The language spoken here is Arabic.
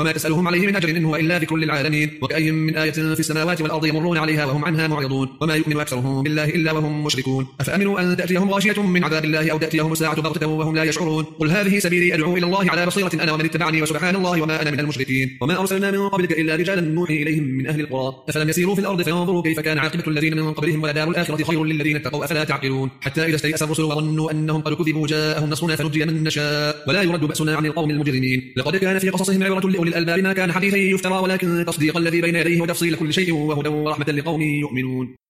وما تسألهم عليه من أجر إن هو إلا ذكر للعالمين. وكأي من آية في السماوات والأرض يمرون عليها وهم عنها معرضون وما يؤمن أكثرهم بالله إلا وهم مشركون. أفأمنوا أن تأتيهم غاشية من عذاب الله أو تأتيهم الساعة بغتة وهم لا يشعرون. قل هذه سبيلي أدعو إلى الله على بصيرة أنا ومن اتبعني وسبحان الله وما أنا من المشركين. وما أرسلنا من قبلك إلا رجالا نوحي إليهم من أهل القرى أفلم يسيروا في الأرض فينظروا كيف كان عاقبة الذين من قبلهم ولدار الآخرة خير للذين اتقوا أفلا تعقلون. حتى إذا استيأس الرسل وظنوا أنهم قد كذبوا جاءهم نصرنا فنجي من نشاء ولا يرد بأسنا عن القوم المجرمين. لقد كان في قصصهم عبرة لأولي الألباب ما كان حديثا يفترى ولكن تصديق الذي بين يديه وتفصيل كل شيء وهدى ورحمة لقوم يؤمنون.